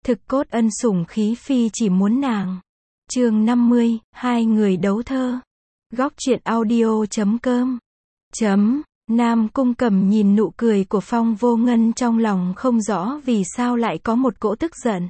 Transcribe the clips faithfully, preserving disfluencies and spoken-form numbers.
Thực cốt ân sủng khí phi chỉ muốn nàng. Chương năm mươi, hai người đấu thơ. Góc truyện audio chấm com. Chấm, Nam Cung Cẩm nhìn nụ cười của Phong Vô Ngân trong lòng không rõ vì sao lại có một cỗ tức giận.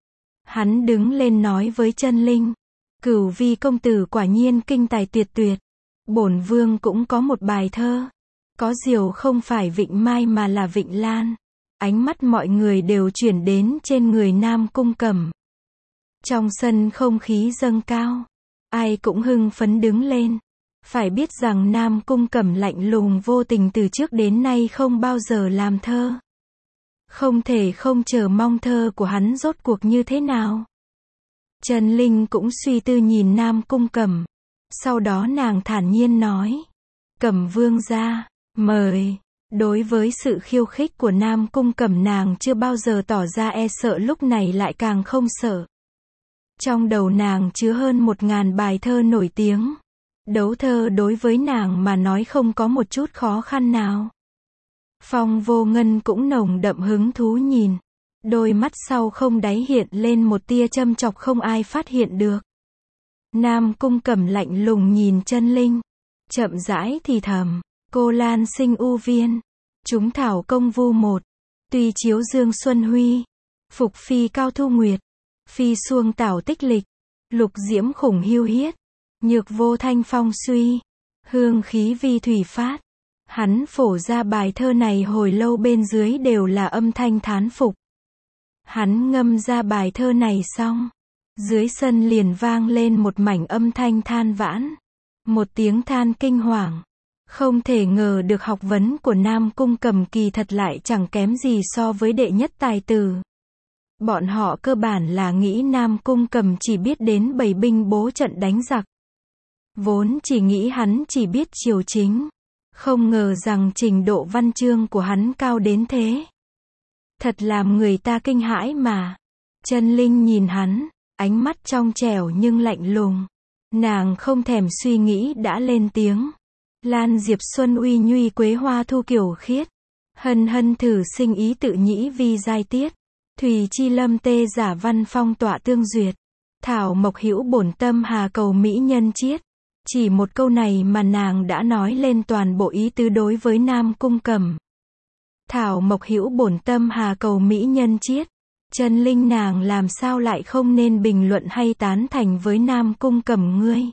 Hắn đứng lên nói với Chân Linh, Cửu Vi công tử quả nhiên kinh tài tuyệt tuyệt. Bổn vương cũng có một bài thơ. Có điều không phải Vịnh Mai mà là Vịnh Lan. Ánh mắt mọi người đều chuyển đến trên người Nam Cung Cẩm. Trong sân không khí dâng cao. Ai cũng hưng phấn đứng lên. Phải biết rằng Nam Cung Cẩm lạnh lùng vô tình từ trước đến nay không bao giờ làm thơ. Không thể không chờ mong thơ của hắn rốt cuộc như thế nào. Trần Linh cũng suy tư nhìn Nam Cung Cẩm. Sau đó nàng thản nhiên nói. Cẩm vương gia, mời. Đối với sự khiêu khích của Nam Cung Cẩm nàng chưa bao giờ tỏ ra e sợ, lúc này lại càng không sợ. Trong đầu nàng chứa hơn một ngàn bài thơ nổi tiếng. Đấu thơ đối với nàng mà nói không có một chút khó khăn nào. Phong Vô Ngân cũng nồng đậm hứng thú nhìn. Đôi mắt sau không đáy hiện lên một tia châm chọc không ai phát hiện được. Nam Cung Cẩm lạnh lùng nhìn Chân Linh. Chậm rãi thì thầm. Cô Lan sinh u viên. Chúng thảo công vu một. Tuy chiếu dương xuân huy. Phục phi cao thu nguyệt. Phi xuông tảo tích lịch. Lục diễm khủng hiu hiết. Nhược vô thanh phong suy. Hương khí vi thủy phát. Hắn phổ ra bài thơ này hồi lâu bên dưới đều là âm thanh thán phục. Hắn ngâm ra bài thơ này xong. Dưới sân liền vang lên một mảnh âm thanh than vãn. Một tiếng than kinh hoàng. Không thể ngờ được học vấn của Nam Cung Cẩm kỳ thật lại chẳng kém gì so với đệ nhất tài tử. Bọn họ cơ bản là nghĩ Nam Cung Cẩm chỉ biết đến bày binh bố trận đánh giặc. Vốn chỉ nghĩ hắn chỉ biết triều chính. Không ngờ rằng trình độ văn chương của hắn cao đến thế. Thật làm người ta kinh hãi mà. Chân Linh nhìn hắn, ánh mắt trong trẻo nhưng lạnh lùng. Nàng không thèm suy nghĩ đã lên tiếng. Lan diệp xuân uy nhuy quế hoa thu kiểu khiết. Hân hân thử sinh ý tự nhĩ vi giai tiết. Thùy chi lâm tê giả văn phong tọa tương duyệt. Thảo mộc hữu bổn tâm hà cầu mỹ nhân chiết. Chỉ một câu này mà nàng đã nói lên toàn bộ ý tứ đối với Nam Cung Cẩm. Thảo mộc hữu bổn tâm hà cầu mỹ nhân chiết. Chân Linh nàng làm sao lại không nên bình luận hay tán thành với Nam Cung Cẩm ngươi.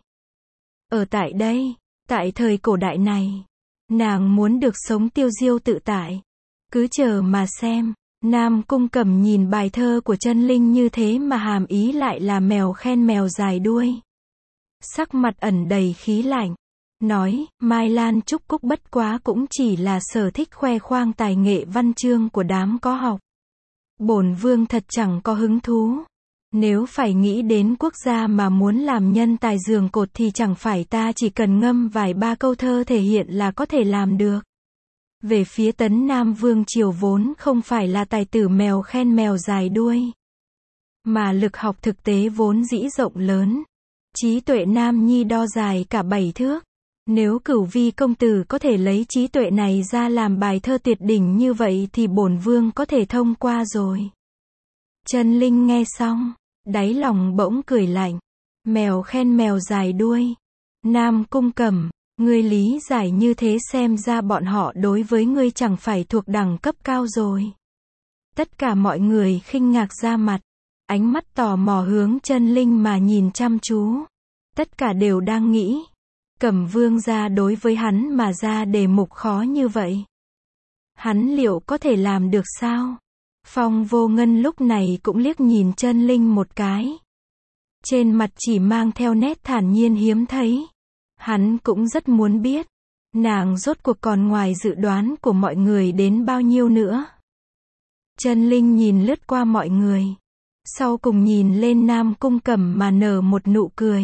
Ở tại đây, tại thời cổ đại này, nàng muốn được sống tiêu diêu tự tại. Cứ chờ mà xem. Nam Cung Cẩm nhìn bài thơ của Chân Linh như thế mà hàm ý lại là mèo khen mèo dài đuôi. Sắc mặt ẩn đầy khí lạnh. Nói, Mai Lan Trúc Cúc bất quá cũng chỉ là sở thích khoe khoang tài nghệ văn chương của đám có học. Bổn vương thật chẳng có hứng thú. Nếu phải nghĩ đến quốc gia mà muốn làm nhân tài giường cột thì chẳng phải ta chỉ cần ngâm vài ba câu thơ thể hiện là có thể làm được. Về phía Tấn Nam Vương triều vốn không phải là tài tử mèo khen mèo dài đuôi. Mà lực học thực tế vốn dĩ rộng lớn. Trí tuệ nam nhi đo dài cả bảy thước. Nếu Cửu Vi công tử có thể lấy trí tuệ này ra làm bài thơ tuyệt đỉnh như vậy thì bổn vương có thể thông qua rồi. Chân Linh nghe xong, đáy lòng bỗng cười lạnh. Mèo khen mèo dài đuôi. Nam Cung Cẩm, ngươi lý giải như thế xem ra bọn họ đối với ngươi chẳng phải thuộc đẳng cấp cao rồi. Tất cả mọi người khinh ngạc ra mặt. Ánh mắt tò mò hướng Chân Linh mà nhìn chăm chú. Tất cả đều đang nghĩ. Cẩm vương gia đối với hắn mà ra đề mục khó như vậy. Hắn liệu có thể làm được sao? Phong Vô Ngân lúc này cũng liếc nhìn Chân Linh một cái. Trên mặt chỉ mang theo nét thản nhiên hiếm thấy. Hắn cũng rất muốn biết. Nàng rốt cuộc còn ngoài dự đoán của mọi người đến bao nhiêu nữa. Chân Linh nhìn lướt qua mọi người. Sau cùng nhìn lên Nam Cung Cẩm mà nở một nụ cười.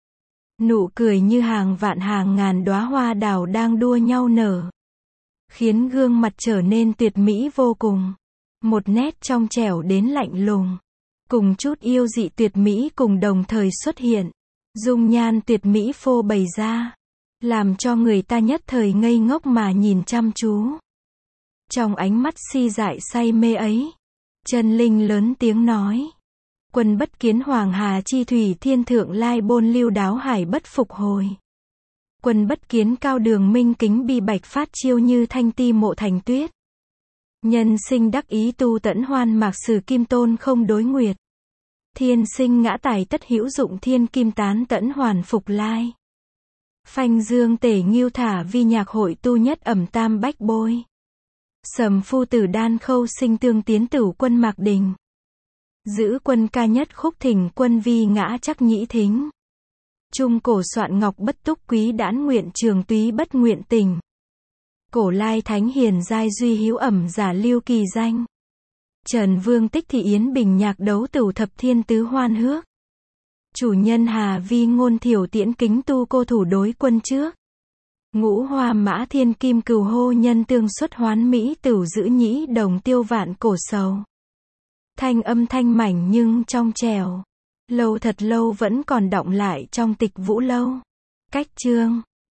Nụ cười như hàng vạn hàng ngàn đóa hoa đào đang đua nhau nở. Khiến gương mặt trở nên tuyệt mỹ vô cùng. Một nét trong trẻo đến lạnh lùng. Cùng chút yêu dị tuyệt mỹ cùng đồng thời xuất hiện. Dung nhan tuyệt mỹ phô bày ra. Làm cho người ta nhất thời ngây ngốc mà nhìn chăm chú. Trong ánh mắt si dại say mê ấy. Chân Linh lớn tiếng nói. Quân bất kiến Hoàng Hà chi thủy thiên thượng lai bôn lưu đáo hải bất phục hồi. Quân bất kiến cao đường minh kính bi bạch phát chiêu như thanh ti mộ thành tuyết. Nhân sinh đắc ý tu tẫn hoan mạc sử kim tôn không đối nguyệt. Thiên sinh ngã tài tất hữu dụng thiên kim tán tẫn hoàn phục lai. Phanh dương tể nghiêu thả vi nhạc hội tu nhất ẩm tam bách bôi. Sầm phu tử đan khâu sinh tương tiến tử quân mạc đình. Giữ quân ca nhất khúc thỉnh quân vi ngã chắc nhĩ thính. Trung cổ soạn ngọc bất túc quý đãn nguyện trường túy bất nguyện tình. Cổ lai thánh hiền giai duy hữu ẩm giả lưu kỳ danh. Trần Vương tích thị yến bình nhạc đấu tửu thập thiên tứ hoan hước. Chủ nhân Hà vi ngôn thiểu tiễn kính tu cô thủ đối quân trước. Ngũ hoa mã thiên kim cừu hô nhân tương xuất hoán mỹ tửu giữ nhĩ đồng tiêu vạn cổ sầu. Thanh âm thanh mảnh nhưng trong trẻo. Lâu thật lâu vẫn còn đọng lại trong tịch vũ lâu. Cách chương